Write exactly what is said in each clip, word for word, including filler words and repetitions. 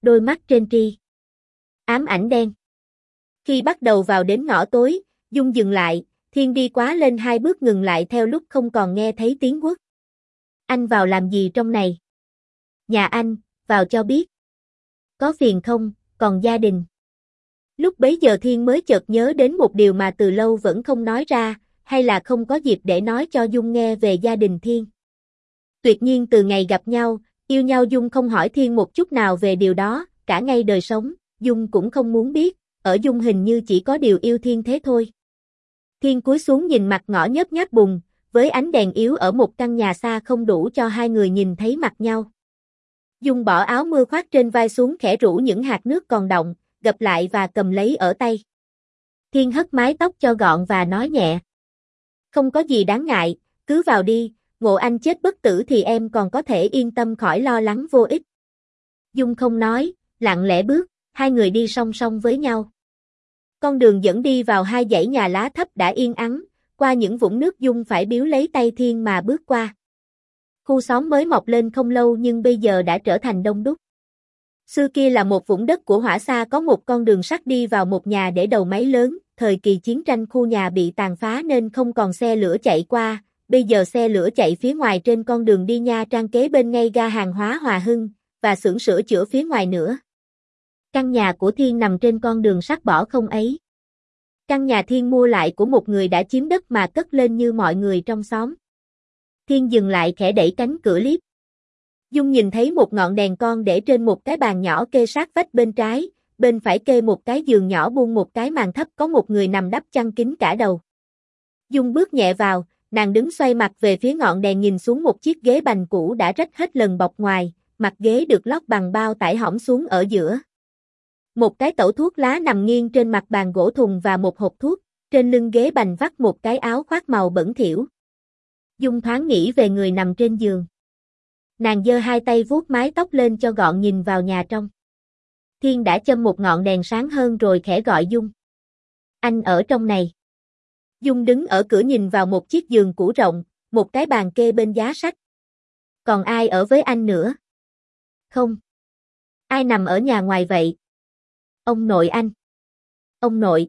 đôi mắt trên tri ám ảnh đen. Khi bắt đầu vào đến ngõ tối, Dung dừng lại, Thiên đi quá lên hai bước ngừng lại theo lúc không còn nghe thấy tiếng quất. Anh vào làm gì trong này? Nhà anh, vào cho biết. Có phiền không, còn gia đình? Lúc bấy giờ Thiên mới chợt nhớ đến một điều mà từ lâu vẫn không nói ra, hay là không có dịp để nói cho Dung nghe về gia đình Thiên. Tuyệt nhiên từ ngày gặp nhau, yêu nhau Dung không hỏi Thiên một chút nào về điều đó, cả ngày đời sống, Dung cũng không muốn biết, ở Dung hình như chỉ có điều yêu Thiên thế thôi. Thiên cúi xuống nhìn mặt ngõ nhớp nháp bùn, với ánh đèn yếu ở một căn nhà xa không đủ cho hai người nhìn thấy mặt nhau. Dung bỏ áo mưa khoác trên vai xuống khẽ rủ những hạt nước còn đọng, gập lại và cầm lấy ở tay. Thiên hất mái tóc cho gọn và nói nhẹ. Không có gì đáng ngại, cứ vào đi, ngộ anh chết bất tử thì em còn có thể yên tâm khỏi lo lắng vô ích. Dung không nói, lặng lẽ bước, hai người đi song song với nhau. Con đường dẫn đi vào hai dãy nhà lá thấp đã yên ắng, qua những vũng nước Dung phải biếu lấy tay Thiên mà bước qua. Khu xóm mới mọc lên không lâu nhưng bây giờ đã trở thành đông đúc. Xưa kia là một vũng đất của Hỏa Xa có một con đường sắt đi vào một nhà để đầu máy lớn, thời kỳ chiến tranh khu nhà bị tàn phá nên không còn xe lửa chạy qua, bây giờ xe lửa chạy phía ngoài trên con đường đi Nha Trang kế bên ngay ga hàng hóa Hòa Hưng, và xưởng sửa chữa phía ngoài nữa. Căn nhà của Thiên nằm trên con đường sắt bỏ không ấy. Căn nhà Thiên mua lại của một người đã chiếm đất mà cất lên như mọi người trong xóm. Thiên dừng lại khẽ đẩy cánh cửa liếp. Dung nhìn thấy một ngọn đèn con để trên một cái bàn nhỏ kê sát vách bên trái, bên phải kê một cái giường nhỏ buông một cái màn thấp có một người nằm đắp chăn kín cả đầu. Dung bước nhẹ vào, nàng đứng xoay mặt về phía ngọn đèn nhìn xuống một chiếc ghế bành cũ đã rách hết lần bọc ngoài, mặt ghế được lót bằng bao tải hõm xuống ở giữa. Một cái tẩu thuốc lá nằm nghiêng trên mặt bàn gỗ thùng và một hộp thuốc, trên lưng ghế bành vắt một cái áo khoác màu bẩn thỉu. Dung thoáng nghĩ về người nằm trên giường. Nàng giơ hai tay vuốt mái tóc lên cho gọn nhìn vào nhà trong. Thiên đã châm một ngọn đèn sáng hơn rồi khẽ gọi Dung. Anh ở trong này. Dung đứng ở cửa nhìn vào một chiếc giường cũ rộng, một cái bàn kê bên giá sách. Còn ai ở với anh nữa? Không. Ai nằm ở nhà ngoài vậy? Ông nội anh. Ông nội.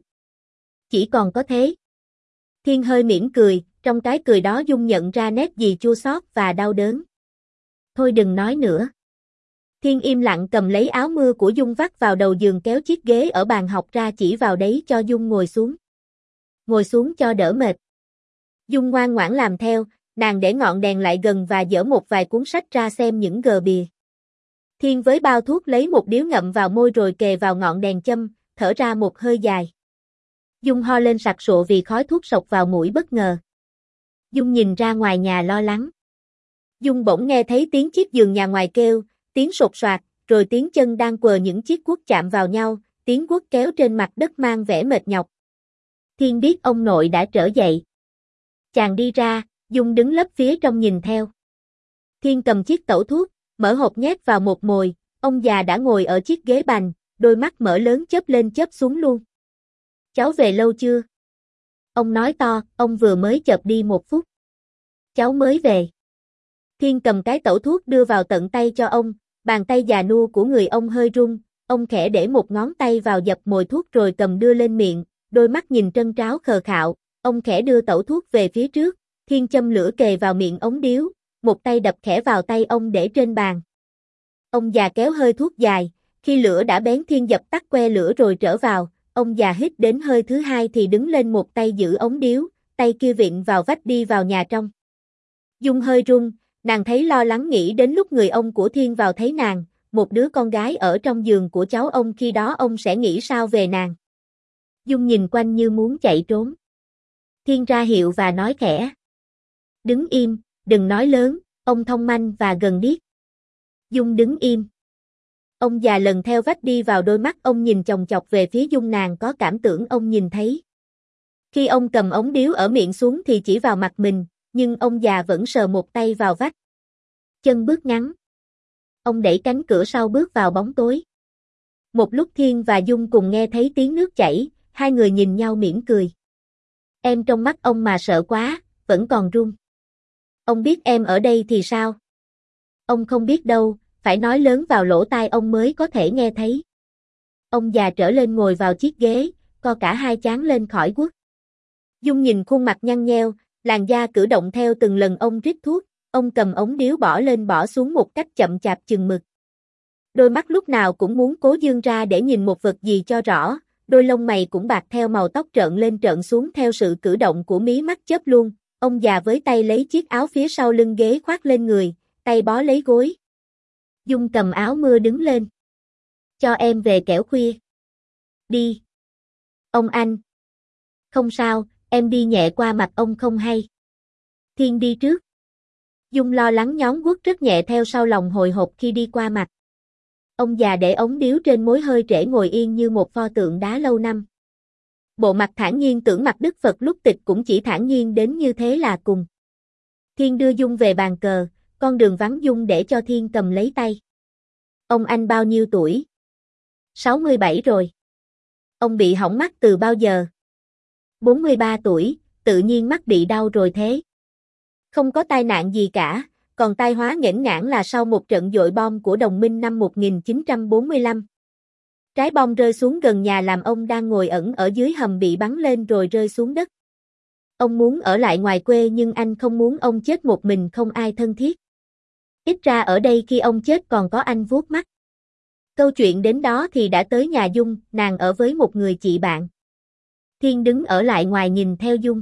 Chỉ còn có thế. Thiên hơi mỉm cười, trong cái cười đó Dung nhận ra nét gì chua xót và đau đớn. Thôi đừng nói nữa. Thiên im lặng cầm lấy áo mưa của Dung vắt vào đầu giường kéo chiếc ghế ở bàn học ra chỉ vào đấy cho Dung ngồi xuống. Ngồi xuống cho đỡ mệt. Dung ngoan ngoãn làm theo, nàng để ngọn đèn lại gần và dở một vài cuốn sách ra xem những gờ bìa. Thiên với bao thuốc lấy một điếu ngậm vào môi rồi kề vào ngọn đèn châm, thở ra một hơi dài. Dung ho lên sặc sụa vì khói thuốc sộc vào mũi bất ngờ. Dung nhìn ra ngoài nhà lo lắng. Dung bỗng nghe thấy tiếng chiếc giường nhà ngoài kêu, tiếng sột soạt, rồi tiếng chân đang quờ những chiếc guốc chạm vào nhau, tiếng guốc kéo trên mặt đất mang vẻ mệt nhọc. Thiên biết ông nội đã trở dậy. Chàng đi ra, Dung đứng lấp phía trong nhìn theo. Thiên cầm chiếc tẩu thuốc, mở hộp nhét vào một mồi, ông già đã ngồi ở chiếc ghế bành, đôi mắt mở lớn chớp lên chớp xuống luôn. Cháu về lâu chưa? Ông nói to, ông vừa mới chợp đi một phút. Cháu mới về. Thiên cầm cái tẩu thuốc đưa vào tận tay cho ông, bàn tay già nua của người ông hơi run, ông khẽ để một ngón tay vào dập mồi thuốc rồi cầm đưa lên miệng, đôi mắt nhìn trân tráo khờ khạo, ông khẽ đưa tẩu thuốc về phía trước, Thiên châm lửa kề vào miệng ống điếu, một tay đập khẽ vào tay ông để trên bàn. Ông già kéo hơi thuốc dài, khi lửa đã bén Thiên dập tắt que lửa rồi trở vào, ông già hít đến hơi thứ hai thì đứng lên một tay giữ ống điếu, tay kia vịn vào vách đi vào nhà trong. Dung hơi run, nàng thấy lo lắng nghĩ đến lúc người ông của Thiên vào thấy nàng, một đứa con gái ở trong giường của cháu ông khi đó ông sẽ nghĩ sao về nàng. Dung nhìn quanh như muốn chạy trốn. Thiên ra hiệu và nói khẽ. Đứng im, đừng nói lớn, ông thông manh và gần điếc. Dung đứng im. Ông già lần theo vách đi vào đôi mắt ông nhìn chòng chọc về phía Dung nàng có cảm tưởng ông nhìn thấy. Khi ông cầm ống điếu ở miệng xuống thì chỉ vào mặt mình, nhưng ông già vẫn sờ một tay vào vách. Chân bước ngắn. Ông đẩy cánh cửa sau bước vào bóng tối. Một lúc Thiên và Dung cùng nghe thấy tiếng nước chảy, hai người nhìn nhau mỉm cười. Em trong mắt ông mà sợ quá, vẫn còn run. Ông biết em ở đây thì sao? Ông không biết đâu, phải nói lớn vào lỗ tai ông mới có thể nghe thấy. Ông già trở lên ngồi vào chiếc ghế, co cả hai trán lên khỏi guốc. Dung nhìn khuôn mặt nhăn nheo, làn da cử động theo từng lần ông rít thuốc, ông cầm ống điếu bỏ lên bỏ xuống một cách chậm chạp chừng mực. Đôi mắt lúc nào cũng muốn cố dương ra để nhìn một vật gì cho rõ, đôi lông mày cũng bạc theo màu tóc trợn lên trợn xuống theo sự cử động của mí mắt chớp luôn. Ông già với tay lấy chiếc áo phía sau lưng ghế khoác lên người, tay bó lấy gối. Dung cầm áo mưa đứng lên. Cho em về kẻo khuya. Đi. Ông anh. Không sao, em đi nhẹ qua mặt ông không hay. Thiên đi trước. Dung lo lắng nhón guốc rất nhẹ theo sau lòng hồi hộp khi đi qua mặt. Ông già để ống điếu trên mối hơi trễ ngồi yên như một pho tượng đá lâu năm. Bộ mặt thản nhiên tưởng mặt Đức Phật lúc tịch cũng chỉ thản nhiên đến như thế là cùng. Thiên đưa Dung về bàn cờ, con đường vắng Dung để cho Thiên cầm lấy tay. Ông anh bao nhiêu tuổi? sáu mươi bảy rồi. Ông bị hỏng mắt từ bao giờ? bốn mươi ba tuổi, tự nhiên mắt bị đau rồi thế. Không có tai nạn gì cả, còn tai hóa nghẽn ngãn là sau một trận dội bom của đồng minh năm một nghìn chín trăm bốn mươi lăm. Trái bom rơi xuống gần nhà làm ông đang ngồi ẩn ở dưới hầm bị bắn lên rồi rơi xuống đất. Ông muốn ở lại ngoài quê nhưng anh không muốn ông chết một mình không ai thân thiết. Ít ra ở đây khi ông chết còn có anh vuốt mắt. Câu chuyện đến đó thì đã tới nhà Dung, nàng ở với một người chị bạn. Thiên đứng ở lại ngoài nhìn theo Dung.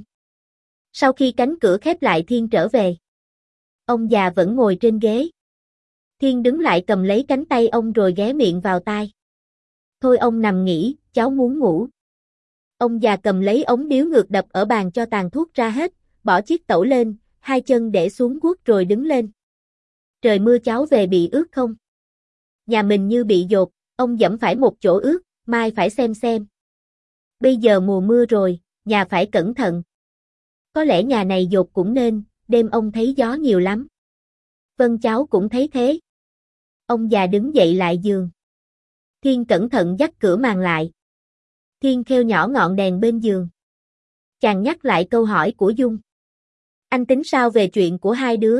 Sau khi cánh cửa khép lại Thiên trở về. Ông già vẫn ngồi trên ghế. Thiên đứng lại cầm lấy cánh tay ông rồi ghé miệng vào tai. Thôi ông nằm nghỉ, cháu muốn ngủ. Ông già cầm lấy ống điếu ngược đập ở bàn cho tàn thuốc ra hết, bỏ chiếc tẩu lên, hai chân để xuống guốc rồi đứng lên. Trời mưa cháu về bị ướt không? Nhà mình như bị dột, ông dẫm phải một chỗ ướt, mai phải xem xem. Bây giờ mùa mưa rồi, nhà phải cẩn thận. Có lẽ nhà này dột cũng nên, đêm ông thấy gió nhiều lắm. Vâng cháu cũng thấy thế. Ông già đứng dậy lại giường. Thiên cẩn thận dắt cửa màn lại. Thiên khêu nhỏ ngọn đèn bên giường. Chàng nhắc lại câu hỏi của Dung. Anh tính sao về chuyện của hai đứa?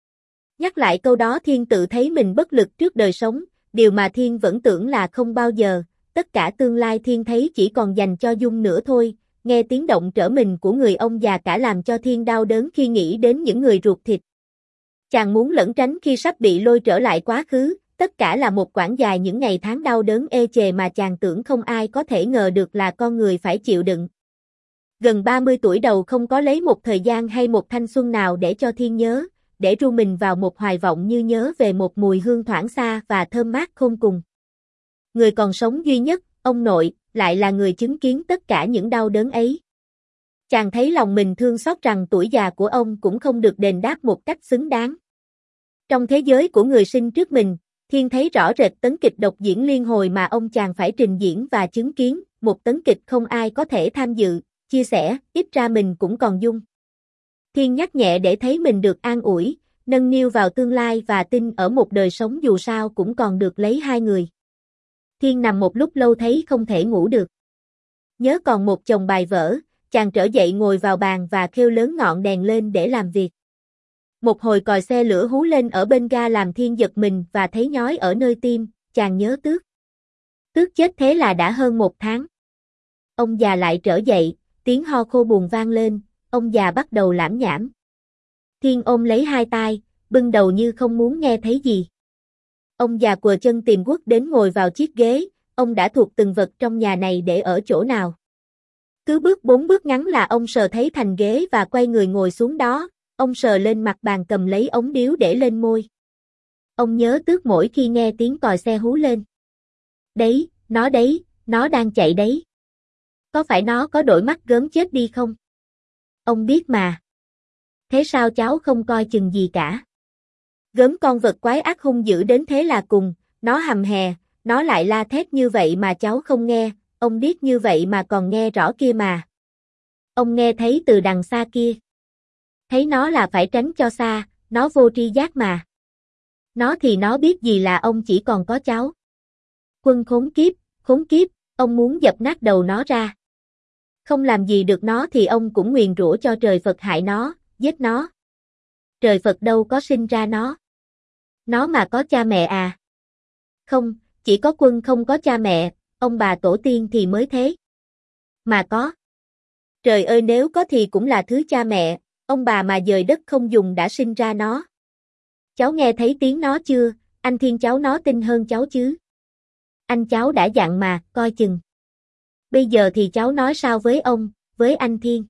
Nhắc lại câu đó Thiên tự thấy mình bất lực trước đời sống, điều mà Thiên vẫn tưởng là không bao giờ, tất cả tương lai Thiên thấy chỉ còn dành cho Dung nữa thôi, nghe tiếng động trở mình của người ông già cả làm cho Thiên đau đớn khi nghĩ đến những người ruột thịt. Chàng muốn lẩn tránh khi sắp bị lôi trở lại quá khứ, tất cả là một quãng dài những ngày tháng đau đớn ê chề mà chàng tưởng không ai có thể ngờ được là con người phải chịu đựng. Gần ba mươi tuổi đầu không có lấy một thời gian hay một thanh xuân nào để cho Thiên nhớ, để ru mình vào một hoài vọng như nhớ về một mùi hương thoảng xa và thơm mát khôn cùng. Người còn sống duy nhất, ông nội, lại là người chứng kiến tất cả những đau đớn ấy. Chàng thấy lòng mình thương xót rằng tuổi già của ông cũng không được đền đáp một cách xứng đáng. Trong thế giới của người sinh trước mình, Thiên thấy rõ rệt tấn kịch độc diễn liên hồi mà ông chàng phải trình diễn và chứng kiến, một tấn kịch không ai có thể tham dự, chia sẻ, ít ra mình cũng còn Dung. Thiên nhắc nhẹ để thấy mình được an ủi, nâng niu vào tương lai và tin ở một đời sống dù sao cũng còn được lấy hai người. Thiên nằm một lúc lâu thấy không thể ngủ được. Nhớ còn một chồng bài vở, chàng trở dậy ngồi vào bàn và khêu lớn ngọn đèn lên để làm việc. Một hồi còi xe lửa hú lên ở bên ga làm Thiên giật mình và thấy nhói ở nơi tim, chàng nhớ Tước. Tước chết thế là đã hơn một tháng. Ông già lại trở dậy, tiếng ho khô buồn vang lên, ông già bắt đầu lảm nhảm. Thiên ôm lấy hai tai, bưng đầu như không muốn nghe thấy gì. Ông già quờ chân tìm guốc đến ngồi vào chiếc ghế, ông đã thuộc từng vật trong nhà này để ở chỗ nào. Cứ bước bốn bước ngắn là ông sờ thấy thành ghế và quay người ngồi xuống đó, ông sờ lên mặt bàn cầm lấy ống điếu để lên môi. Ông nhớ Tước mỗi khi nghe tiếng còi xe hú lên. Đấy, nó đấy, nó đang chạy đấy. Có phải nó có đội mắt gớm chết đi không? Ông biết mà. Thế sao cháu không coi chừng gì cả? Gớm con vật quái ác hung dữ đến thế là cùng, nó hầm hè, nó lại la thét như vậy mà cháu không nghe, ông điếc như vậy mà còn nghe rõ kia mà. Ông nghe thấy từ đằng xa kia. Thấy nó là phải tránh cho xa, nó vô tri giác mà. Nó thì nó biết gì là ông chỉ còn có cháu. Quân khốn kiếp, khốn kiếp, ông muốn dập nát đầu nó ra. Không làm gì được nó thì ông cũng nguyền rủa cho trời Phật hại nó, giết nó. Trời Phật đâu có sinh ra nó. Nó mà có cha mẹ à? Không, chỉ có Quân không có cha mẹ, ông bà tổ tiên thì mới thế. Mà có. Trời ơi, nếu có thì cũng là thứ cha mẹ, ông bà mà dời đất không dùng đã sinh ra nó. Cháu nghe thấy tiếng nó chưa, anh Thiên cháu nó tin hơn cháu chứ. Anh cháu đã dặn mà, coi chừng. Bây giờ thì cháu nói sao với ông, với anh Thiên?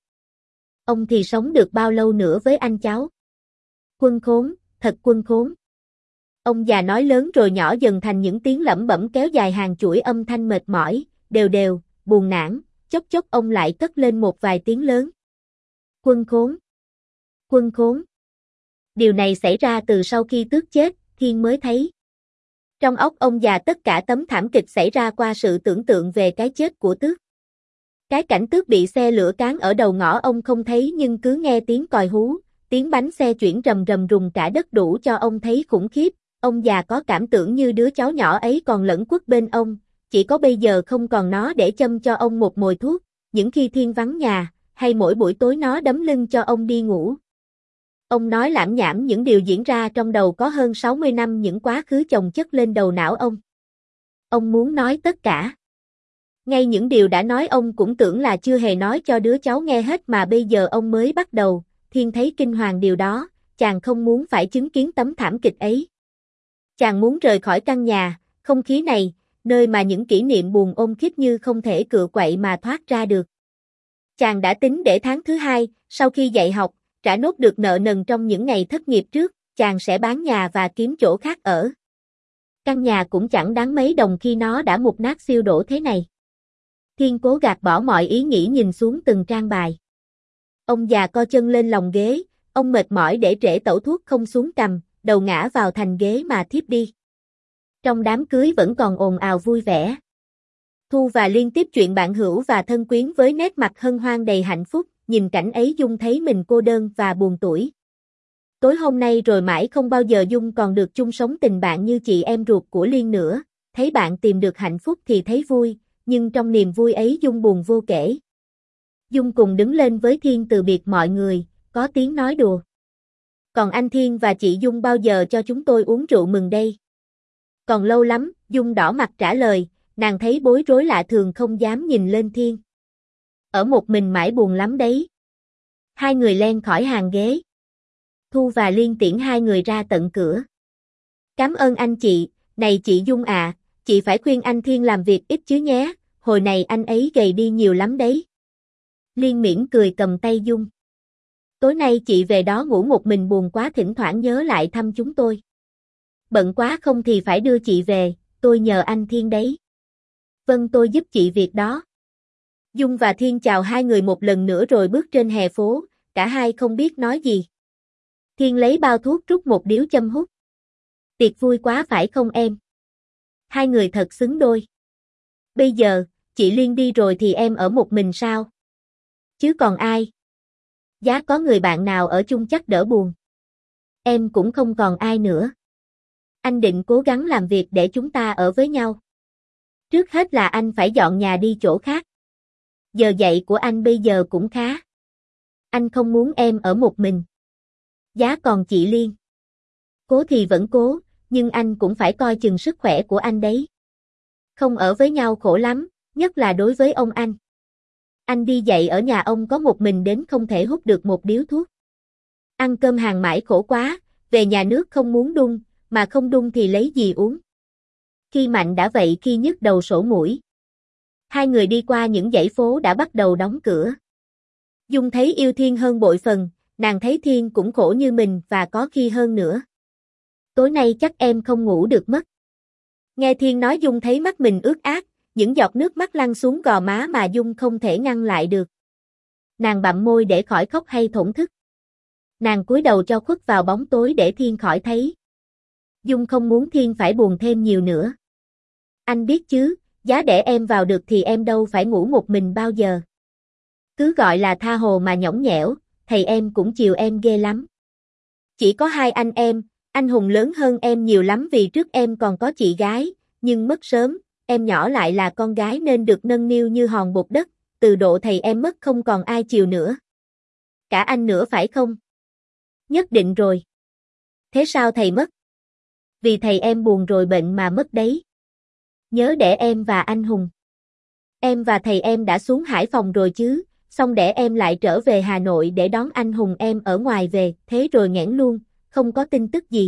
Ông thì sống được bao lâu nữa với anh cháu? Quân khốn, thật Quân khốn. Ông già nói lớn rồi nhỏ dần thành những tiếng lẩm bẩm kéo dài hàng chuỗi âm thanh mệt mỏi, đều đều, buồn nản, chốc chốc ông lại cất lên một vài tiếng lớn. Quân khốn. Quân khốn. Điều này xảy ra từ sau khi Tước chết, Thiên mới thấy. Trong óc ông già tất cả tấm thảm kịch xảy ra qua sự tưởng tượng về cái chết của Tước. Cái cảnh Tước bị xe lửa cán ở đầu ngõ ông không thấy nhưng cứ nghe tiếng còi hú, tiếng bánh xe chuyển rầm rầm rùng cả đất đủ cho ông thấy khủng khiếp. Ông già có cảm tưởng như đứa cháu nhỏ ấy còn lẫn quất bên ông, chỉ có bây giờ không còn nó để châm cho ông một mồi thuốc, những khi Thiên vắng nhà, hay mỗi buổi tối nó đấm lưng cho ông đi ngủ. Ông nói lảm nhảm những điều diễn ra trong đầu có hơn sáu mươi năm những quá khứ chồng chất lên đầu não ông. Ông muốn nói tất cả. Ngay những điều đã nói ông cũng tưởng là chưa hề nói cho đứa cháu nghe hết mà bây giờ ông mới bắt đầu. Thiên thấy kinh hoàng điều đó, chàng không muốn phải chứng kiến tấm thảm kịch ấy. Chàng muốn rời khỏi căn nhà, không khí này, nơi mà những kỷ niệm buồn ôm khít như không thể cựa quậy mà thoát ra được. Chàng đã tính để tháng thứ hai, sau khi dạy học, trả nốt được nợ nần trong những ngày thất nghiệp trước, chàng sẽ bán nhà và kiếm chỗ khác ở. Căn nhà cũng chẳng đáng mấy đồng khi nó đã mục nát siêu đổ thế này. Thiên cố gạt bỏ mọi ý nghĩ nhìn xuống từng trang bài. Ông già co chân lên lòng ghế, ông mệt mỏi để trễ tẩu thuốc không xuống cầm, đầu ngã vào thành ghế mà thiếp đi. Trong đám cưới vẫn còn ồn ào vui vẻ. Thu và Liên tiếp chuyện bạn hữu và thân quyến với nét mặt hân hoan đầy hạnh phúc, nhìn cảnh ấy Dung thấy mình cô đơn và buồn tủi. Tối hôm nay rồi mãi không bao giờ Dung còn được chung sống tình bạn như chị em ruột của Liên nữa, thấy bạn tìm được hạnh phúc thì thấy vui, nhưng trong niềm vui ấy Dung buồn vô kể. Dung cùng đứng lên với Thiên từ biệt mọi người, có tiếng nói đùa. Còn anh Thiên và chị Dung bao giờ cho chúng tôi uống rượu mừng đây? Còn lâu lắm, Dung đỏ mặt trả lời, nàng thấy bối rối lạ thường không dám nhìn lên Thiên. Ở một mình mãi buồn lắm đấy. Hai người len khỏi hàng ghế. Thu và Liên tiễn hai người ra tận cửa. Cảm ơn anh chị, này chị Dung à, chị phải khuyên anh Thiên làm việc ít chứ nhé, hồi này anh ấy gầy đi nhiều lắm đấy. Liên mỉm cười cầm tay Dung. Tối nay chị về đó ngủ một mình buồn quá thỉnh thoảng nhớ lại thăm chúng tôi. Bận quá không thì phải đưa chị về, tôi nhờ anh Thiên đấy. Vâng tôi giúp chị việc đó. Dung và Thiên chào hai người một lần nữa rồi bước trên hè phố, cả hai không biết nói gì. Thiên lấy bao thuốc rút một điếu châm hút. Tiệc vui quá phải không em? Hai người thật xứng đôi. Bây giờ, chị Liên đi rồi thì em ở một mình sao? Chứ còn ai? Giá có người bạn nào ở chung chắc đỡ buồn. Em cũng không còn ai nữa. Anh định cố gắng làm việc để chúng ta ở với nhau. Trước hết là anh phải dọn nhà đi chỗ khác. Giờ dạy của anh bây giờ cũng khá. Anh không muốn em ở một mình. Giá còn chị Liên. Cố thì vẫn cố, nhưng anh cũng phải coi chừng sức khỏe của anh đấy. Không ở với nhau khổ lắm, nhất là đối với ông anh. Anh đi dạy ở nhà ông có một mình đến không thể hút được một điếu thuốc. Ăn cơm hàng mãi khổ quá, về nhà nước không muốn đun, mà không đun thì lấy gì uống. Khi mạnh đã vậy khi nhức đầu sổ mũi. Hai người đi qua những dãy phố đã bắt đầu đóng cửa. Dung thấy yêu Thiên hơn bội phần, nàng thấy Thiên cũng khổ như mình và có khi hơn nữa. Tối nay chắc em không ngủ được mất. Nghe Thiên nói Dung thấy mắt mình ướt át, những giọt nước mắt lăn xuống gò má mà Dung không thể ngăn lại được. Nàng bặm môi để khỏi khóc hay thổn thức. Nàng cúi đầu cho khuất vào bóng tối để Thiên khỏi thấy. Dung không muốn Thiên phải buồn thêm nhiều nữa. Anh biết chứ, giá để em vào được thì em đâu phải ngủ một mình bao giờ. Cứ gọi là tha hồ mà nhõng nhẽo, thầy em cũng chiều em ghê lắm. Chỉ có hai anh em, anh Hùng lớn hơn em nhiều lắm vì trước em còn có chị gái, nhưng mất sớm, em nhỏ lại là con gái nên được nâng niu như hòn bột đất, từ độ thầy em mất không còn ai chiều nữa. Cả anh nữa phải không? Nhất định rồi. Thế sao thầy mất? Vì thầy em buồn rồi bệnh mà mất đấy. Nhớ đẻ em và anh Hùng. Em và thầy em đã xuống Hải Phòng rồi chứ, xong đẻ em lại trở về Hà Nội để đón anh Hùng em ở ngoài về, thế rồi nghẽn luôn, không có tin tức gì.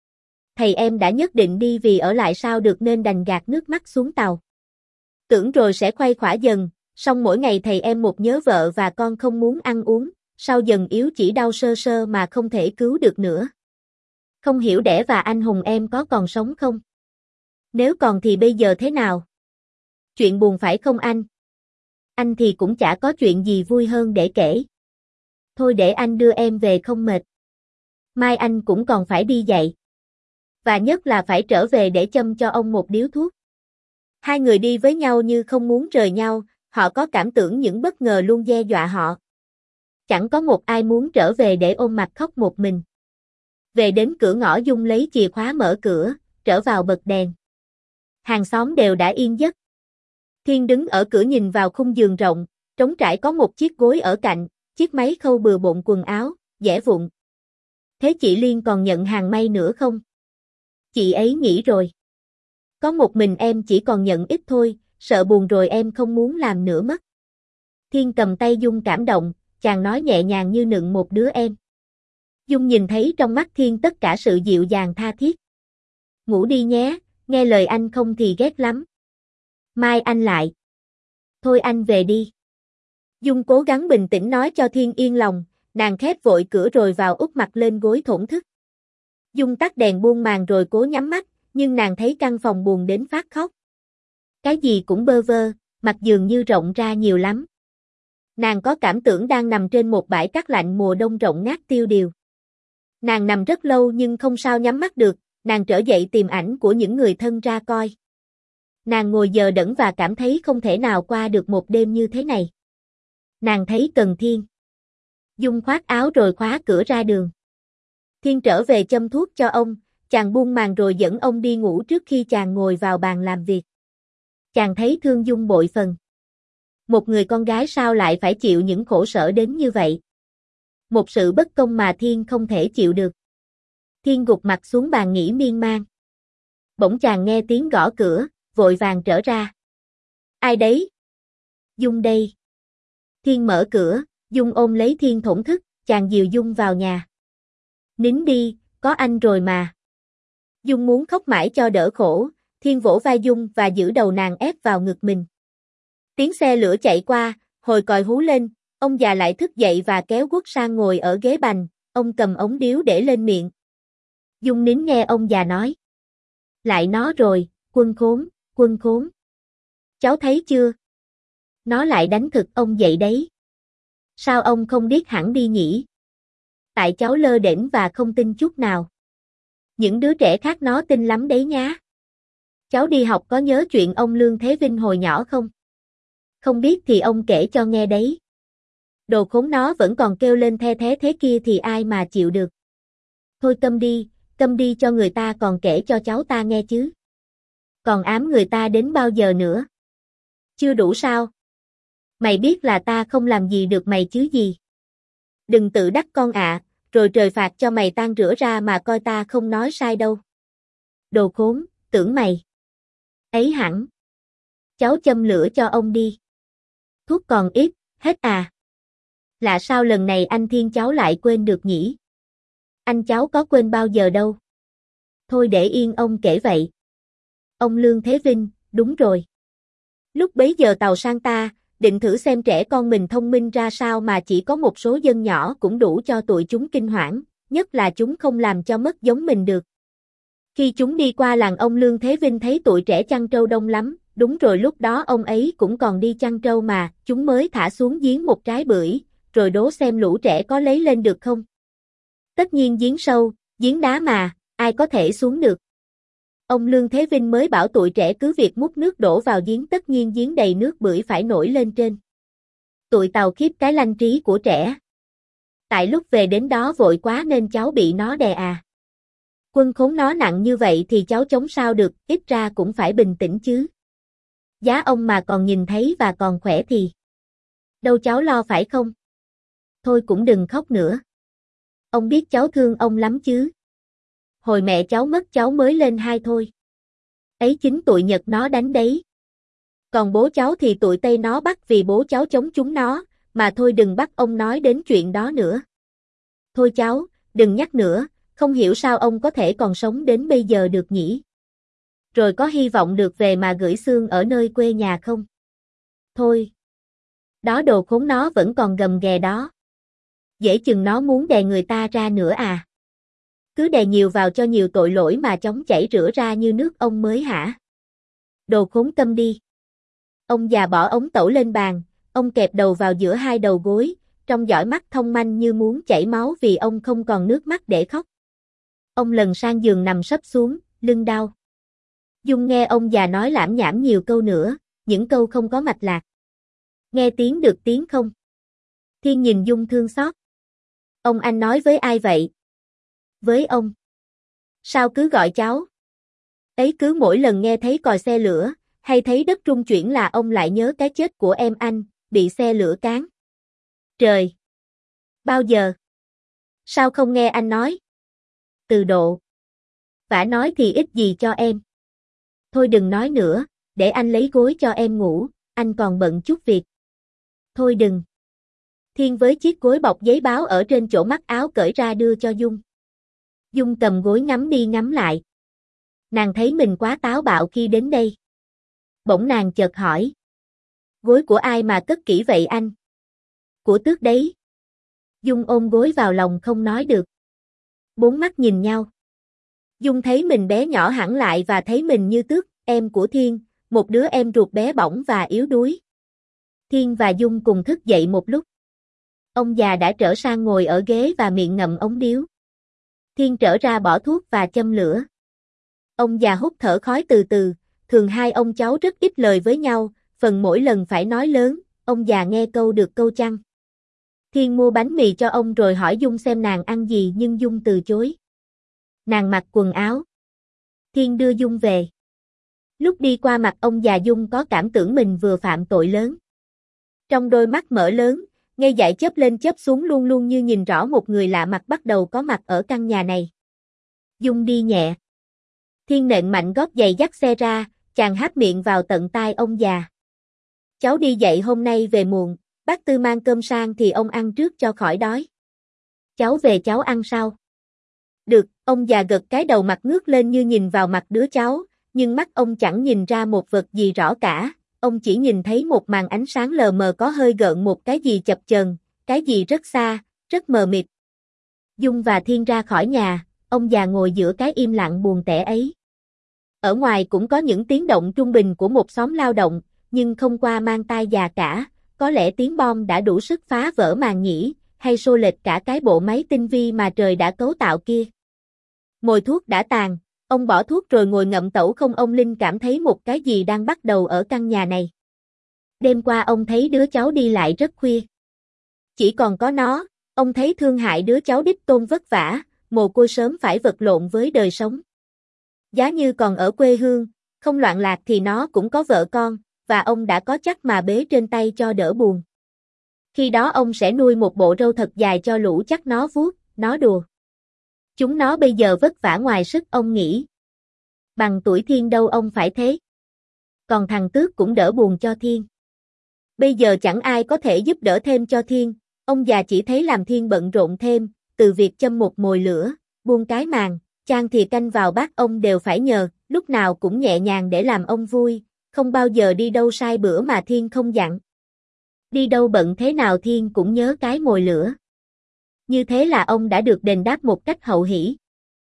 Thầy em đã nhất định đi vì ở lại sao được nên đành gạt nước mắt xuống tàu. Tưởng rồi sẽ khuây khỏa dần, xong mỗi ngày thầy em một nhớ vợ và con không muốn ăn uống, sau dần yếu chỉ đau sơ sơ mà không thể cứu được nữa. Không hiểu đẻ và anh Hùng em có còn sống không? Nếu còn thì bây giờ thế nào? Chuyện buồn phải không anh? Anh thì cũng chả có chuyện gì vui hơn để kể. Thôi để anh đưa em về không mệt. Mai anh cũng còn phải đi dạy. Và nhất là phải trở về để châm cho ông một điếu thuốc. Hai người đi với nhau như không muốn rời nhau, họ có cảm tưởng những bất ngờ luôn đe dọa họ. Chẳng có một ai muốn trở về để ôm mặt khóc một mình. Về đến cửa ngõ Dung lấy chìa khóa mở cửa, trở vào bật đèn. Hàng xóm đều đã yên giấc. Thiên đứng ở cửa nhìn vào khung giường rộng, trống trải có một chiếc gối ở cạnh, chiếc máy khâu bừa bộn quần áo, giẻ vụn. Thế chị Liên còn nhận hàng may nữa không? Chị ấy nghỉ rồi. Có một mình em chỉ còn nhận ít thôi, sợ buồn rồi em không muốn làm nữa mất. Thiên cầm tay Dung cảm động, chàng nói nhẹ nhàng như nựng một đứa em. Dung nhìn thấy trong mắt Thiên tất cả sự dịu dàng tha thiết. Ngủ đi nhé, nghe lời anh không thì ghét lắm. Mai anh lại. Thôi anh về đi. Dung cố gắng bình tĩnh nói cho Thiên yên lòng, nàng khép vội cửa rồi vào úp mặt lên gối thổn thức. Dung tắt đèn buông màn rồi cố nhắm mắt, nhưng nàng thấy căn phòng buồn đến phát khóc. Cái gì cũng bơ vơ, mặt giường như rộng ra nhiều lắm. Nàng có cảm tưởng đang nằm trên một bãi cát lạnh mùa đông rộng ngát tiêu điều. Nàng nằm rất lâu nhưng không sao nhắm mắt được, nàng trở dậy tìm ảnh của những người thân ra coi. Nàng ngồi giờ đẫn và cảm thấy không thể nào qua được một đêm như thế này. Nàng thấy cần Thiên. Dung khoác áo rồi khóa cửa ra đường. Thiên trở về châm thuốc cho ông, chàng buông màn rồi dẫn ông đi ngủ trước khi chàng ngồi vào bàn làm việc. Chàng thấy thương Dung bội phần. Một người con gái sao lại phải chịu những khổ sở đến như vậy? Một sự bất công mà Thiên không thể chịu được. Thiên gục mặt xuống bàn nghĩ miên man. Bỗng chàng nghe tiếng gõ cửa, vội vàng trở ra. Ai đấy? Dung đây. Thiên mở cửa, Dung ôm lấy Thiên thổn thức, chàng dìu Dung vào nhà. Nín đi, có anh rồi mà. Dung muốn khóc mãi cho đỡ khổ, Thiên vỗ vai Dung và giữ đầu nàng ép vào ngực mình. Tiếng xe lửa chạy qua, hồi còi hú lên, ông già lại thức dậy và kéo Quốc sang ngồi ở ghế bành, ông cầm ống điếu để lên miệng. Dung nín nghe ông già nói. Lại nó rồi, quân khốn, quân khốn. Cháu thấy chưa? Nó lại đánh thực ông dậy đấy. Sao ông không điếc hẳn đi nhỉ? Tại cháu lơ đễnh và không tin chút nào. Những đứa trẻ khác nó tin lắm đấy nhá. Cháu đi học có nhớ chuyện ông Lương Thế Vinh hồi nhỏ không? Không biết thì ông kể cho nghe đấy. Đồ khốn nó vẫn còn kêu lên the thế thế kia thì ai mà chịu được. Thôi câm đi, câm đi cho người ta còn kể cho cháu ta nghe chứ. Còn ám người ta đến bao giờ nữa? Chưa đủ sao? Mày biết là ta không làm gì được mày chứ gì. Đừng tự đắc con ạ, à, rồi trời phạt cho mày tan rửa ra mà coi ta không nói sai đâu. Đồ khốn, tưởng mày. Ấy hẳn. Cháu châm lửa cho ông đi. Thuốc còn ít, hết à. Lạ sao lần này anh Thiên cháu lại quên được nhỉ? Anh cháu có quên bao giờ đâu. Thôi để yên ông kể vậy. Ông Lương Thế Vinh, đúng rồi. Lúc bấy giờ tàu sang ta, định thử xem trẻ con mình thông minh ra sao mà chỉ có một số dân nhỏ cũng đủ cho tụi chúng kinh hoảng, nhất là chúng không làm cho mất giống mình được. Khi chúng đi qua làng ông Lương Thế Vinh thấy tụi trẻ chăn trâu đông lắm, đúng rồi lúc đó ông ấy cũng còn đi chăn trâu mà, chúng mới thả xuống giếng một trái bưởi, rồi đố xem lũ trẻ có lấy lên được không. Tất nhiên giếng sâu, giếng đá mà, ai có thể xuống được. Ông Lương Thế Vinh mới bảo tụi trẻ cứ việc múc nước đổ vào giếng, tất nhiên giếng đầy nước bưởi phải nổi lên trên. Tụi tàu khiếp cái lanh trí của trẻ. Tại lúc về đến đó vội quá nên cháu bị nó đè à. Quân khốn nó nặng như vậy thì cháu chống sao được, ít ra cũng phải bình tĩnh chứ. Giá ông mà còn nhìn thấy và còn khỏe thì. Đâu cháu lo phải không? Thôi cũng đừng khóc nữa. Ông biết cháu thương ông lắm chứ. hồi mẹ cháu mất cháu mới lên hai thôi. Ấy chính tụi Nhật nó đánh đấy. Còn bố cháu thì tụi Tây nó bắt vì bố cháu chống chúng nó, mà thôi đừng bắt ông nói đến chuyện đó nữa. Thôi cháu, đừng nhắc nữa, không hiểu sao ông có thể còn sống đến bây giờ được nhỉ? Rồi có hy vọng được về mà gửi xương ở nơi quê nhà không? Thôi. Đó đồ khốn nó vẫn còn gầm ghè đó. Dễ chừng nó muốn đè người ta ra nữa à? Cứ đè nhiều vào cho nhiều tội lỗi mà chóng chảy rửa ra như nước ông mới hả? Đồ khốn câm đi. Ông già bỏ ống tẩu lên bàn, ông kẹp đầu vào giữa hai đầu gối, trong dõi mắt thông manh như muốn chảy máu vì ông không còn nước mắt để khóc. Ông lần sang giường nằm sấp xuống, lưng đau. Dung nghe ông già nói lảm nhảm nhiều câu nữa, những câu không có mạch lạc. Nghe tiếng được tiếng không? Thiên nhìn Dung thương xót. Ông anh nói với ai vậy? Với ông. Sao cứ gọi cháu? Ấy cứ mỗi lần nghe thấy còi xe lửa, hay thấy đất rung chuyển là ông lại nhớ cái chết của em anh, bị xe lửa cán. Trời! Bao giờ? Sao không nghe anh nói? Từ độ. Vả nói thì ít gì cho em. Thôi đừng nói nữa, để anh lấy gối cho em ngủ, anh còn bận chút việc. Thôi đừng. Thiên với chiếc gối bọc giấy báo ở trên chỗ mắt áo cởi ra đưa cho Dung. Dung cầm gối ngắm đi ngắm lại. Nàng thấy mình quá táo bạo khi đến đây. Bỗng nàng chợt hỏi. Gối của ai mà cất kỹ vậy anh? Của Tước đấy. Dung ôm gối vào lòng không nói được. Bốn mắt nhìn nhau. Dung thấy mình bé nhỏ hẳn lại và thấy mình như Tước, em của Thiên, một đứa em ruột bé bỏng và yếu đuối. Thiên và Dung cùng thức dậy một lúc. Ông già đã trở sang ngồi ở ghế và miệng ngậm ống điếu. Thiên trở ra bỏ thuốc và châm lửa. Ông già hút thở khói từ từ, thường hai ông cháu rất ít lời với nhau, phần mỗi lần phải nói lớn, ông già nghe câu được câu chăng. Thiên mua bánh mì cho ông rồi hỏi Dung xem nàng ăn gì nhưng Dung từ chối. Nàng mặc quần áo. Thiên đưa Dung về. Lúc đi qua mặt ông già Dung có cảm tưởng mình vừa phạm tội lớn. Trong đôi mắt mở lớn, ngây dại chớp lên chớp xuống luôn luôn như nhìn rõ một người lạ mặt bắt đầu có mặt ở căn nhà này. Dung đi nhẹ. Thiên nện mạnh gót giày dắt xe ra, chàng hát miệng vào tận tai ông già. Cháu đi dậy hôm nay về muộn, bác Tư mang cơm sang thì ông ăn trước cho khỏi đói. Cháu về cháu ăn sau. Được, ông già gật cái đầu mặt ngước lên như nhìn vào mặt đứa cháu, nhưng mắt ông chẳng nhìn ra một vật gì rõ cả, ông chỉ nhìn thấy một màn ánh sáng lờ mờ có hơi gợn một cái gì chập chờn, cái gì rất xa, rất mờ mịt. Dung và Thiên ra khỏi nhà, ông già ngồi giữa cái im lặng buồn tẻ ấy. Ở ngoài cũng có những tiếng động trung bình của một xóm lao động, nhưng không qua mang tai già cả, có lẽ tiếng bom đã đủ sức phá vỡ màn nhĩ, hay xô lệch cả cái bộ máy tinh vi mà trời đã cấu tạo kia. Mồi thuốc đã tàn, ông bỏ thuốc rồi ngồi ngậm tẩu không ông Linh cảm thấy một cái gì đang bắt đầu ở căn nhà này. Đêm qua ông thấy đứa cháu đi lại rất khuya. Chỉ còn có nó, ông thấy thương hại đứa cháu đích tôn vất vả, mồ côi sớm phải vật lộn với đời sống. Giá như còn ở quê hương, không loạn lạc thì nó cũng có vợ con, và ông đã có chắc mà bế trên tay cho đỡ buồn. Khi đó ông sẽ nuôi một bộ râu thật dài cho lũ chắc nó vuốt, nó đùa. Chúng nó bây giờ vất vả ngoài sức ông nghĩ. Bằng tuổi Thiên đâu ông phải thế. Còn thằng Tước cũng đỡ buồn cho Thiên. Bây giờ chẳng ai có thể giúp đỡ thêm cho Thiên, ông già chỉ thấy làm Thiên bận rộn thêm, từ việc châm một mồi lửa, buông cái màn, chan thìa canh vào bát ông đều phải nhờ, lúc nào cũng nhẹ nhàng để làm ông vui, không bao giờ đi đâu sai bữa mà Thiên không dặn. Đi đâu bận thế nào Thiên cũng nhớ cái mồi lửa. Như thế là ông đã được đền đáp một cách hậu hỷ.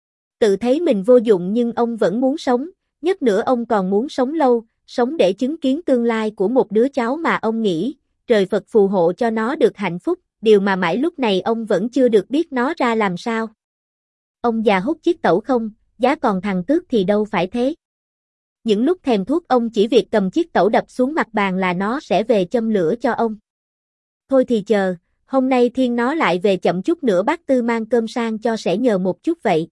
Tự thấy mình vô dụng nhưng ông vẫn muốn sống, nhất nữa ông còn muốn sống lâu, sống để chứng kiến tương lai của một đứa cháu mà ông nghĩ, trời Phật phù hộ cho nó được hạnh phúc, điều mà mãi lúc này ông vẫn chưa được biết nó ra làm sao. Ông già hút chiếc tẩu không, giá còn thằng Tước thì đâu phải thế. Những lúc thèm thuốc ông chỉ việc cầm chiếc tẩu đập xuống mặt bàn là nó sẽ về châm lửa cho ông. Thôi thì chờ, hôm nay Thiên nó lại về chậm chút nữa bác Tư mang cơm sang cho sẽ nhờ một chút vậy.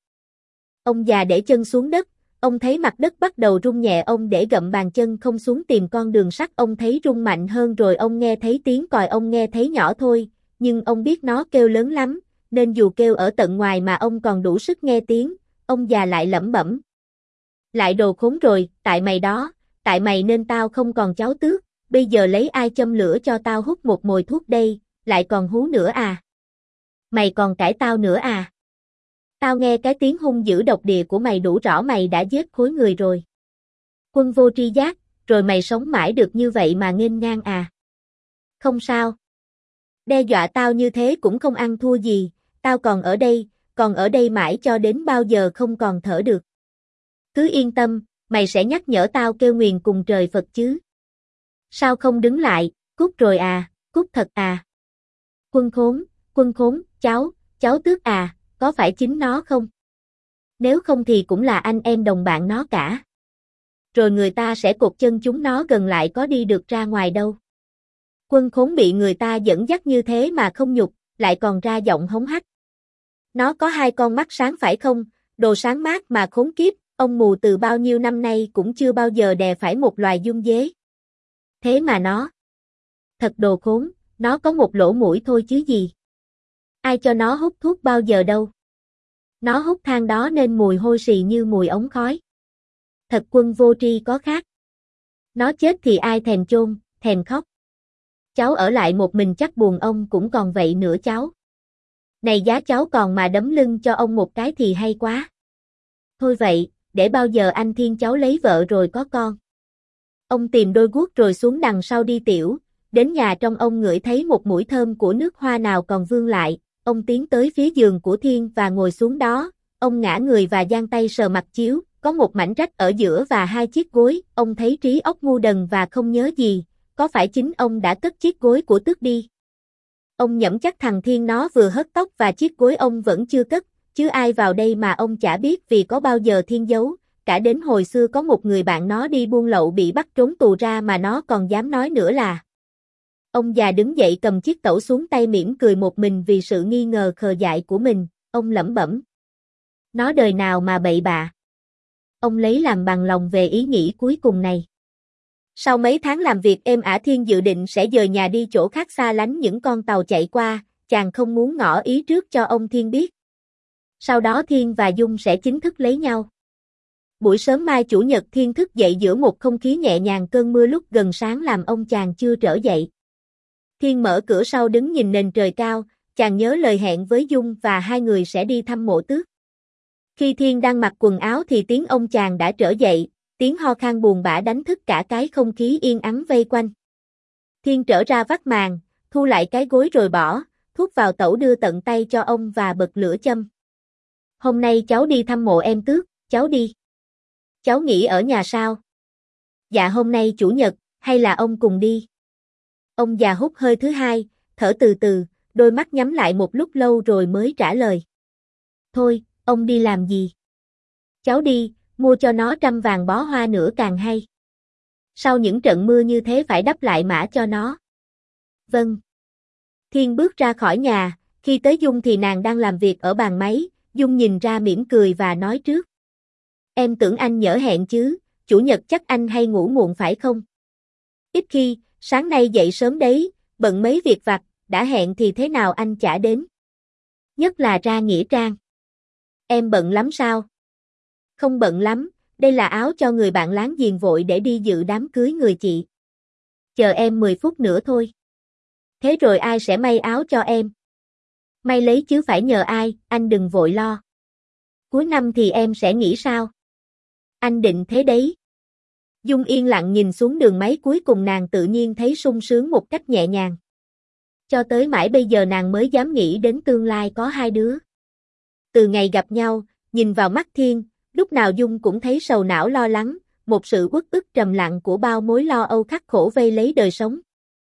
Ông già để chân xuống đất, ông thấy mặt đất bắt đầu rung nhẹ ông để gậm bàn chân không xuống tìm con đường sắt ông thấy rung mạnh hơn rồi ông nghe thấy tiếng còi ông nghe thấy nhỏ thôi, nhưng ông biết nó kêu lớn lắm, nên dù kêu ở tận ngoài mà ông còn đủ sức nghe tiếng, ông già lại lẩm bẩm. Lại đồ khốn rồi, tại mày đó, tại mày nên tao không còn cháu tước, bây giờ lấy ai châm lửa cho tao hút một mồi thuốc đây, lại còn hú nữa à? Mày còn cãi tao nữa à? Tao nghe cái tiếng hung dữ độc địa của mày đủ rõ mày đã giết khối người rồi. Quân vô tri giác, rồi mày sống mãi được như vậy mà nghênh ngang à? Không sao. Đe dọa tao như thế cũng không ăn thua gì, tao còn ở đây, còn ở đây mãi cho đến bao giờ không còn thở được. Cứ yên tâm, mày sẽ nhắc nhở tao kêu nguyền cùng trời Phật chứ. Sao không đứng lại, cút rồi à, cút thật à. Quân khốn, quân khốn, cháu, cháu tước à, có phải chính nó không? Nếu không thì cũng là anh em đồng bạn nó cả. Rồi người ta sẽ cột chân chúng nó gần lại có đi được ra ngoài đâu. Quân khốn bị người ta dẫn dắt như thế mà không nhục, lại còn ra giọng hống hách. Nó có hai con mắt sáng phải không, đồ sáng mát mà khốn kiếp, ông mù từ bao nhiêu năm nay cũng chưa bao giờ đè phải một loài dung dế. Thế mà nó, thật đồ khốn, nó có một lỗ mũi thôi chứ gì. Ai cho nó hút thuốc bao giờ đâu. Nó hút than đó nên mùi hôi xì như mùi ống khói. Thật quân vô tri có khác. Nó chết thì ai thèm chôn, thèm khóc. Cháu ở lại một mình chắc buồn ông cũng còn vậy nữa cháu. Này giá cháu còn mà đấm lưng cho ông một cái thì hay quá. Thôi vậy, để bao giờ anh Thiên cháu lấy vợ rồi có con. Ông tìm đôi guốc rồi xuống đằng sau đi tiểu, đến nhà trong ông ngửi thấy một mùi thơm của nước hoa nào còn vương lại, ông tiến tới phía giường của Thiên và ngồi xuống đó, ông ngã người và giang tay sờ mặt chiếu, có một mảnh rách ở giữa và hai chiếc gối, ông thấy trí óc ngu đần và không nhớ gì, có phải chính ông đã cất chiếc gối của Tước đi? Ông nhẩm chắc thằng Thiên nó vừa hớt tóc và chiếc gối ông vẫn chưa cất, chứ ai vào đây mà ông chả biết vì có bao giờ Thiên giấu, cả đến hồi xưa có một người bạn nó đi buôn lậu bị bắt trốn tù ra mà nó còn dám nói nữa là. Ông già đứng dậy cầm chiếc tẩu xuống tay mỉm cười một mình vì sự nghi ngờ khờ dại của mình, ông lẩm bẩm. Nó đời nào mà bậy bạ. Ông lấy làm bằng lòng về ý nghĩ cuối cùng này. Sau mấy tháng làm việc êm ả Thiên dự định sẽ dời nhà đi chỗ khác xa lánh những con tàu chạy qua, chàng không muốn ngỏ ý trước cho ông Thiên biết. Sau đó Thiên và Dung sẽ chính thức lấy nhau. Buổi sớm mai chủ nhật Thiên thức dậy giữa một không khí nhẹ nhàng cơn mưa lúc gần sáng làm ông chàng chưa trở dậy. Thiên mở cửa sau đứng nhìn nền trời cao, chàng nhớ lời hẹn với Dung và hai người sẽ đi thăm mộ tước. Khi Thiên đang mặc quần áo thì tiếng ông chàng đã trở dậy, tiếng ho khan buồn bã đánh thức cả cái không khí yên ắng vây quanh. Thiên trở ra vắt màn, thu lại cái gối rồi bỏ, thuốc vào tẩu đưa tận tay cho ông và bật lửa châm. Hôm nay cháu đi thăm mộ em tước, cháu đi. Cháu nghỉ ở nhà sao? Dạ hôm nay chủ nhật, hay là ông cùng đi? Ông già hút hơi thứ hai, thở từ từ, đôi mắt nhắm lại một lúc lâu rồi mới trả lời. Thôi, ông đi làm gì? Cháu đi, mua cho nó trăm vàng bó hoa nữa càng hay. Sau những trận mưa như thế phải đắp lại mã cho nó. Vâng. Thiên bước ra khỏi nhà, khi tới Dung thì nàng đang làm việc ở bàn máy, Dung nhìn ra mỉm cười và nói trước. Em tưởng anh nhỡ hẹn chứ, chủ nhật chắc anh hay ngủ muộn phải không? Ít khi, sáng nay dậy sớm đấy, bận mấy việc vặt, đã hẹn thì thế nào anh chả đến. Nhất là ra nghĩa trang. Em bận lắm sao? Không bận lắm, đây là áo cho người bạn láng giềng vội để đi dự đám cưới người chị. Chờ em mười phút nữa thôi. Thế rồi ai sẽ may áo cho em? May lấy chứ phải nhờ ai, anh đừng vội lo. Cuối năm thì em sẽ nghĩ sao? Anh định thế đấy. Dung yên lặng nhìn xuống đường máy cuối cùng nàng tự nhiên thấy sung sướng một cách nhẹ nhàng. Cho tới mãi bây giờ nàng mới dám nghĩ đến tương lai có hai đứa. Từ ngày gặp nhau, nhìn vào mắt Thiên, lúc nào Dung cũng thấy sầu não lo lắng, một sự uất ức trầm lặng của bao mối lo âu khắc khổ vây lấy đời sống.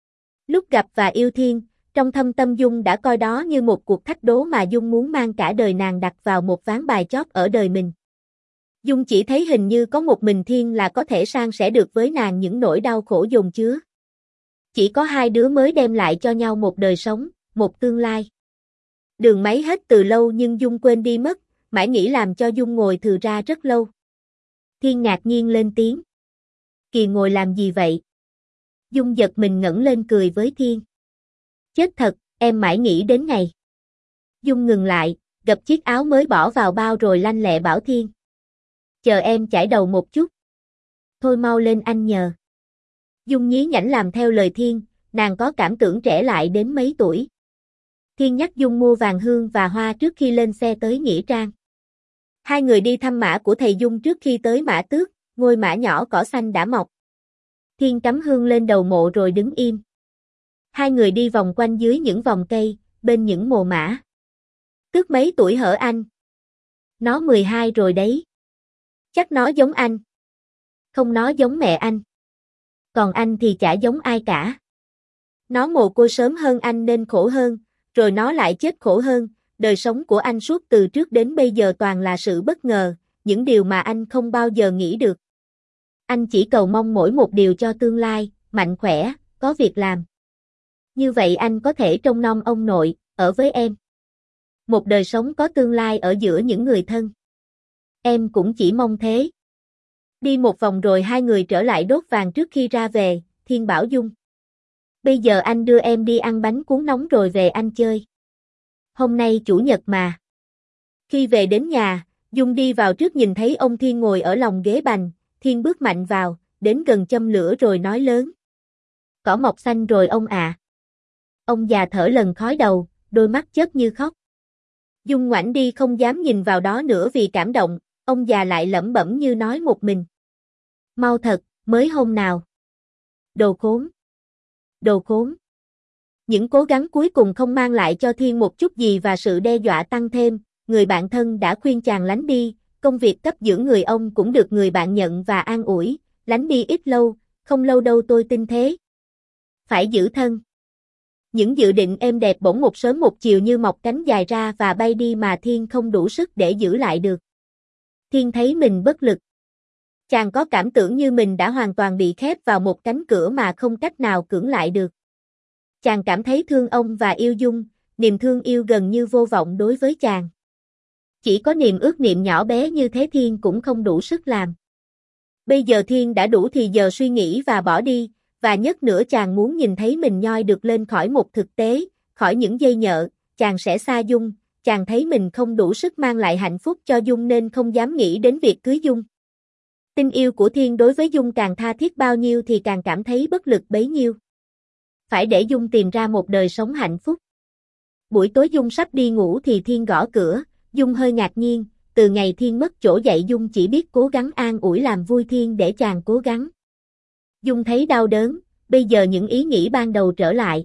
Lúc gặp và yêu Thiên, trong thâm tâm Dung đã coi đó như một cuộc thách đố mà Dung muốn mang cả đời nàng đặt vào một ván bài chót ở đời mình. Dung chỉ thấy hình như có một mình Thiên là có thể san sẻ được với nàng những nỗi đau khổ dồn chứa. Chỉ có hai đứa mới đem lại cho nhau một đời sống, một tương lai. Đường máy hết từ lâu nhưng Dung quên đi mất, mãi nghĩ làm cho Dung ngồi thừ ra rất lâu. Thiên ngạc nhiên lên tiếng. Kỳ ngồi làm gì vậy? Dung giật mình ngẩng lên cười với Thiên. Chết thật, em mãi nghĩ đến ngày. Dung ngừng lại, gập chiếc áo mới bỏ vào bao rồi lanh lẹ bảo Thiên. Chờ em chải đầu một chút. Thôi mau lên anh nhờ. Dung nhí nhảnh làm theo lời Thiên, nàng có cảm tưởng trẻ lại đến mấy tuổi. Thiên nhắc Dung mua vàng hương và hoa trước khi lên xe tới Nghĩa Trang. Hai người đi thăm mã của thầy Dung trước khi tới Mã Tước, ngôi mã nhỏ cỏ xanh đã mọc. Thiên cắm hương lên đầu mộ rồi đứng im. Hai người đi vòng quanh dưới những vòng cây, bên những mồ mã. Tước mấy tuổi hở anh? Nó mười hai rồi đấy. Chắc nó giống anh. Không, nó giống mẹ anh. Còn anh thì chả giống ai cả. Nó mồ côi sớm hơn anh nên khổ hơn, rồi nó lại chết khổ hơn. Đời sống của anh suốt từ trước đến bây giờ toàn là sự bất ngờ, những điều mà anh không bao giờ nghĩ được. Anh chỉ cầu mong mỗi một điều cho tương lai, mạnh khỏe, có việc làm. Như vậy anh có thể trông nom ông nội, ở với em. Một đời sống có tương lai ở giữa những người thân. Em cũng chỉ mong thế. Đi một vòng rồi hai người trở lại đốt vàng trước khi ra về, Thiên bảo Dung. Bây giờ anh đưa em đi ăn bánh cuốn nóng rồi về anh chơi. Hôm nay chủ nhật mà. Khi về đến nhà, Dung đi vào trước nhìn thấy ông Thiên ngồi ở lòng ghế bành, Thiên bước mạnh vào, đến gần châm lửa rồi nói lớn. Cỏ mọc xanh rồi ông ạ. À. Ông già thở lần khói đầu, đôi mắt chớp như khóc. Dung ngoảnh đi không dám nhìn vào đó nữa vì cảm động, ông già lại lẩm bẩm như nói một mình. Mau thật, mới hôm nào. Đồ khốn. Đồ khốn. Những cố gắng cuối cùng không mang lại cho Thiên một chút gì và sự đe dọa tăng thêm, người bạn thân đã khuyên chàng lánh đi, công việc cấp dưỡng người ông cũng được người bạn nhận và an ủi, lánh đi ít lâu, không lâu đâu tôi tin thế. Phải giữ thân. Những dự định êm đẹp bỗng một sớm một chiều như mọc cánh dài ra và bay đi mà Thiên không đủ sức để giữ lại được. Thiên thấy mình bất lực. Chàng có cảm tưởng như mình đã hoàn toàn bị khép vào một cánh cửa mà không cách nào cưỡng lại được. Chàng cảm thấy thương ông và yêu Dung, niềm thương yêu gần như vô vọng đối với chàng. Chỉ có niềm ước niệm nhỏ bé như thế Thiên cũng không đủ sức làm. Bây giờ Thiên đã đủ thì giờ suy nghĩ và bỏ đi, và nhất nữa chàng muốn nhìn thấy mình nhoi được lên khỏi một thực tế, khỏi những dây nhợ, chàng sẽ xa Dung, chàng thấy mình không đủ sức mang lại hạnh phúc cho Dung nên không dám nghĩ đến việc cưới Dung. Tình yêu của Thiên đối với Dung càng tha thiết bao nhiêu thì càng cảm thấy bất lực bấy nhiêu. Phải để Dung tìm ra một đời sống hạnh phúc. Buổi tối Dung sắp đi ngủ thì Thiên gõ cửa, Dung hơi ngạc nhiên, từ ngày Thiên mất chỗ dậy Dung chỉ biết cố gắng an ủi làm vui Thiên để chàng cố gắng. Dung thấy đau đớn, bây giờ những ý nghĩ ban đầu trở lại.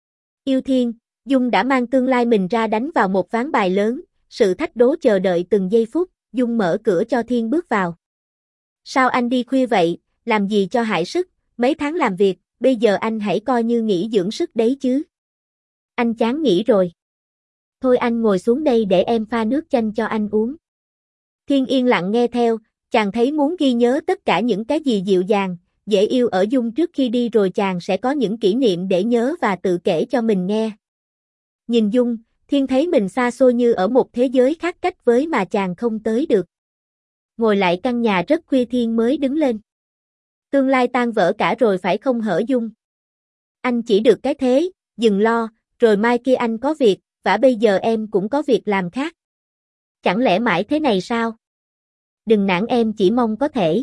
Yêu Thiên, Dung đã mang tương lai mình ra đánh vào một ván bài lớn, sự thách đố chờ đợi từng giây phút, Dung mở cửa cho Thiên bước vào. Sao anh đi khuya vậy, làm gì cho hại sức, mấy tháng làm việc, bây giờ anh hãy coi như nghỉ dưỡng sức đấy chứ. Anh chán nghỉ rồi. Thôi anh ngồi xuống đây để em pha nước chanh cho anh uống. Thiên yên lặng nghe theo, chàng thấy muốn ghi nhớ tất cả những cái gì dịu dàng, dễ yêu ở Dung trước khi đi rồi chàng sẽ có những kỷ niệm để nhớ và tự kể cho mình nghe. Nhìn Dung, Thiên thấy mình xa xôi như ở một thế giới khác cách với mà chàng không tới được. Ngồi lại căn nhà rất khuya Thiên mới đứng lên. Tương lai tan vỡ cả rồi phải không hở Dung? Anh chỉ được cái thế, đừng lo, rồi mai kia anh có việc, và bây giờ em cũng có việc làm khác. Chẳng lẽ mãi thế này sao? Đừng nản em chỉ mong có thể.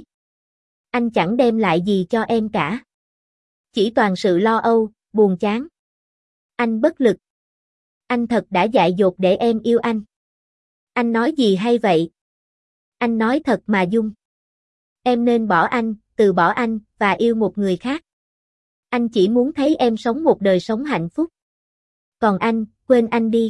Anh chẳng đem lại gì cho em cả. Chỉ toàn sự lo âu, buồn chán. Anh bất lực. Anh thật đã dại dột để em yêu anh. Anh nói gì hay vậy? Anh nói thật mà Dung. Em nên bỏ anh, từ bỏ anh, và yêu một người khác. Anh chỉ muốn thấy em sống một đời sống hạnh phúc. Còn anh, quên anh đi.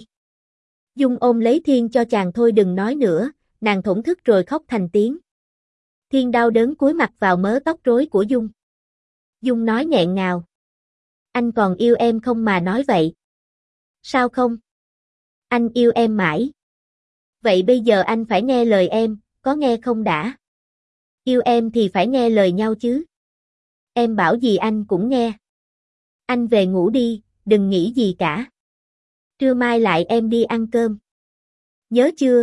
Dung ôm lấy Thiên cho chàng thôi đừng nói nữa, nàng thổn thức rồi khóc thành tiếng. Thiên đau đớn cúi mặt vào mớ tóc rối của Dung. Dung nói nghẹn ngào. Anh còn yêu em không mà nói vậy? Sao không? Anh yêu em mãi. Vậy bây giờ anh phải nghe lời em, có nghe không đã? Yêu em thì phải nghe lời nhau chứ. Em bảo gì anh cũng nghe. Anh về ngủ đi, đừng nghĩ gì cả. Trưa mai lại em đi ăn cơm. Nhớ chưa?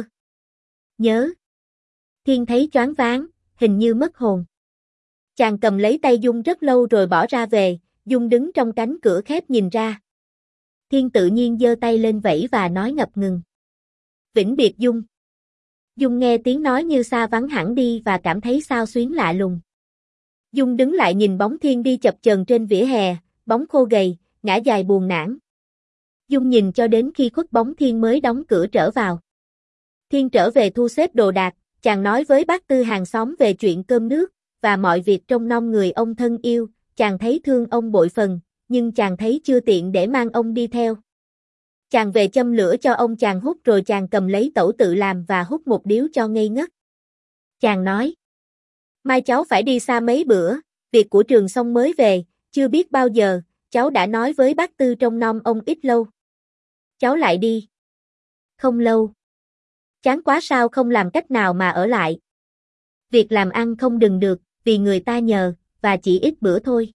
Nhớ. Thiên thấy choáng váng, hình như mất hồn. Chàng cầm lấy tay Dung rất lâu rồi bỏ ra về, Dung đứng trong cánh cửa khép nhìn ra. Thiên tự nhiên giơ tay lên vẫy và nói ngập ngừng. Vĩnh biệt Dung. Dung nghe tiếng nói như xa vắng hẳn đi và cảm thấy xao xuyến lạ lùng. Dung đứng lại nhìn bóng Thiên đi chập chờn trên vỉa hè, bóng khô gầy, ngã dài buồn nản. Dung nhìn cho đến khi khuất bóng Thiên mới đóng cửa trở vào. Thiên trở về thu xếp đồ đạc, chàng nói với bác Tư hàng xóm về chuyện cơm nước, và mọi việc trông nom người ông thân yêu, chàng thấy thương ông bội phần, nhưng chàng thấy chưa tiện để mang ông đi theo. Chàng về châm lửa cho ông chàng hút rồi chàng cầm lấy tẩu tự làm và hút một điếu cho ngây ngất. Chàng nói, mai cháu phải đi xa mấy bữa, việc của trường xong mới về, chưa biết bao giờ, cháu đã nói với bác Tư trông nom ông ít lâu. Cháu lại đi. Không lâu. Chán quá sao không làm cách nào mà ở lại. Việc làm ăn không đừng được, vì người ta nhờ, và chỉ ít bữa thôi.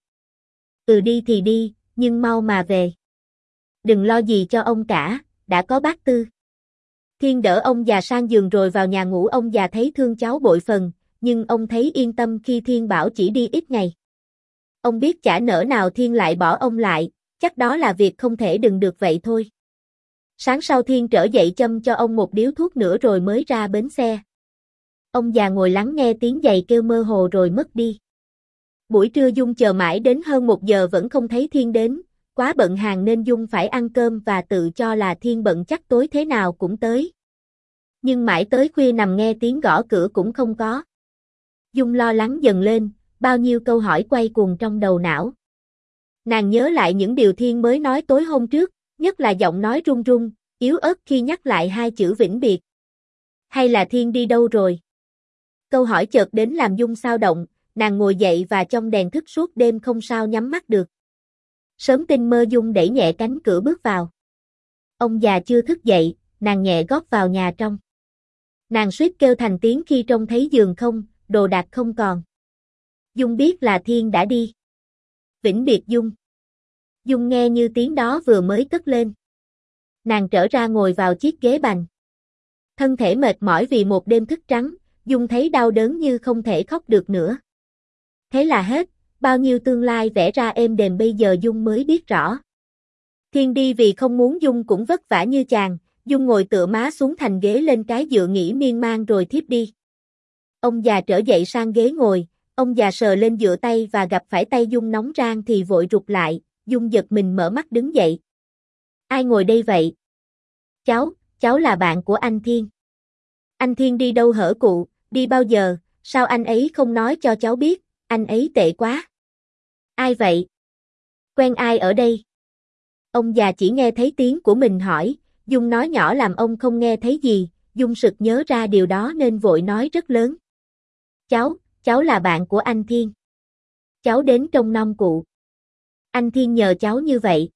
Ừ đi thì đi, nhưng mau mà về. Đừng lo gì cho ông cả, đã có bác Tư. Thiên đỡ ông già sang giường rồi vào nhà ngủ. Ông già thấy thương cháu bội phần, nhưng ông thấy yên tâm khi Thiên bảo chỉ đi ít ngày. Ông biết chả nỡ nào Thiên lại bỏ ông lại, chắc đó là việc không thể đừng được vậy thôi. Sáng sau Thiên trở dậy châm cho ông một điếu thuốc nữa rồi mới ra bến xe. Ông già ngồi lắng nghe tiếng giày kêu mơ hồ rồi mất đi. Buổi trưa Dung chờ mãi đến hơn một giờ vẫn không thấy Thiên đến, quá bận hàng nên Dung phải ăn cơm và tự cho là Thiên bận chắc tối thế nào cũng tới. Nhưng mãi tới khuya nằm nghe tiếng gõ cửa cũng không có. Dung lo lắng dần lên, bao nhiêu câu hỏi quay cuồng trong đầu não. Nàng nhớ lại những điều Thiên mới nói tối hôm trước, nhất là giọng nói run run, yếu ớt khi nhắc lại hai chữ vĩnh biệt. Hay là Thiên đi đâu rồi? Câu hỏi chợt đến làm Dung xao động, nàng ngồi dậy và trong đèn thức suốt đêm không sao nhắm mắt được. Sớm tinh mơ Dung đẩy nhẹ cánh cửa bước vào. Ông già chưa thức dậy, nàng nhẹ gót vào nhà trong. Nàng suýt kêu thành tiếng khi trông thấy giường không, đồ đạc không còn. Dung biết là Thiên đã đi. Vĩnh biệt Dung. Dung nghe như tiếng đó vừa mới cất lên. Nàng trở ra ngồi vào chiếc ghế bành. Thân thể mệt mỏi vì một đêm thức trắng, Dung thấy đau đớn như không thể khóc được nữa. Thế là hết, bao nhiêu tương lai vẽ ra êm đềm bây giờ Dung mới biết rõ. Thiên đi vì không muốn Dung cũng vất vả như chàng, Dung ngồi tựa má xuống thành ghế lên cái dựa nghỉ miên man rồi thiếp đi. Ông già trở dậy sang ghế ngồi, ông già sờ lên dựa tay và gặp phải tay Dung nóng rang thì vội rụt lại, Dung giật mình mở mắt đứng dậy. Ai ngồi đây vậy? Cháu, cháu là bạn của anh Thiên. Anh Thiên đi đâu hở cụ, đi bao giờ, sao anh ấy không nói cho cháu biết, anh ấy tệ quá. Ai vậy? Quen ai ở đây? Ông già chỉ nghe thấy tiếng của mình hỏi, Dung nói nhỏ làm ông không nghe thấy gì, Dung sực nhớ ra điều đó nên vội nói rất lớn. Cháu, cháu là bạn của anh Thiên. Cháu đến trông nom cụ. Anh Thiên nhờ cháu như vậy.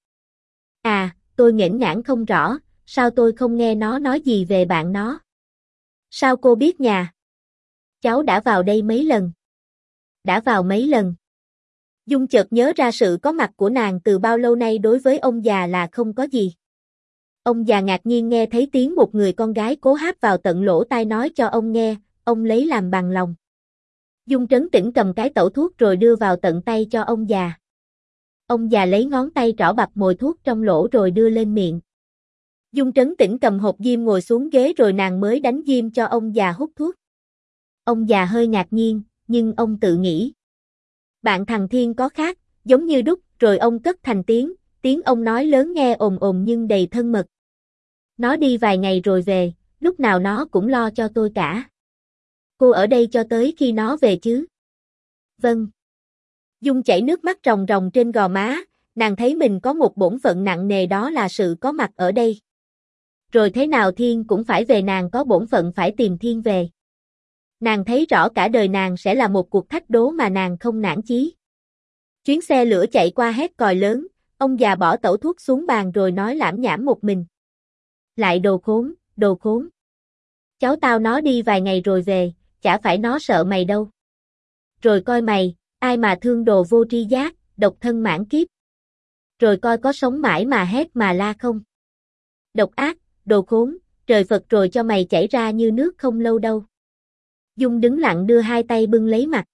À, tôi nghẽn ngãn không rõ, sao tôi không nghe nó nói gì về bạn nó? Sao cô biết nhà? Cháu đã vào đây mấy lần. Đã vào mấy lần. Dung chợt nhớ ra sự có mặt của nàng từ bao lâu nay đối với ông già là không có gì. Ông già ngạc nhiên nghe thấy tiếng một người con gái cố háp vào tận lỗ tai nói cho ông nghe, ông lấy làm bằng lòng. Dung trấn tĩnh cầm cái tẩu thuốc rồi đưa vào tận tay cho ông già. Ông già lấy ngón tay trỏ bập mồi thuốc trong lỗ rồi đưa lên miệng. Dung trấn tĩnh cầm hộp diêm ngồi xuống ghế rồi nàng mới đánh diêm cho ông già hút thuốc. Ông già hơi ngạc nhiên, nhưng ông tự nghĩ. Bạn thằng Thiên có khác, giống như đúc, rồi ông cất thành tiếng, tiếng ông nói lớn nghe ồn ồn nhưng đầy thân mật. Nó đi vài ngày rồi về, lúc nào nó cũng lo cho tôi cả. Cô ở đây cho tới khi nó về chứ? Vâng. Dung chảy nước mắt ròng ròng trên gò má, nàng thấy mình có một bổn phận nặng nề đó là sự có mặt ở đây. Rồi thế nào Thiên cũng phải về, nàng có bổn phận phải tìm Thiên về. Nàng thấy rõ cả đời nàng sẽ là một cuộc thách đố mà nàng không nản chí. Chuyến xe lửa chạy qua hét còi lớn, ông già bỏ tẩu thuốc xuống bàn rồi nói lảm nhảm một mình. Lại đồ khốn, đồ khốn. Cháu tao nó đi vài ngày rồi về, chả phải nó sợ mày đâu. Rồi coi mày, ai mà thương đồ vô tri giác, độc thân mãn kiếp. Rồi coi có sống mãi mà hét mà la không. Độc ác, đồ khốn, trời Phật rồi cho mày chảy ra như nước không lâu đâu. Dung đứng lặng đưa hai tay bưng lấy mặt.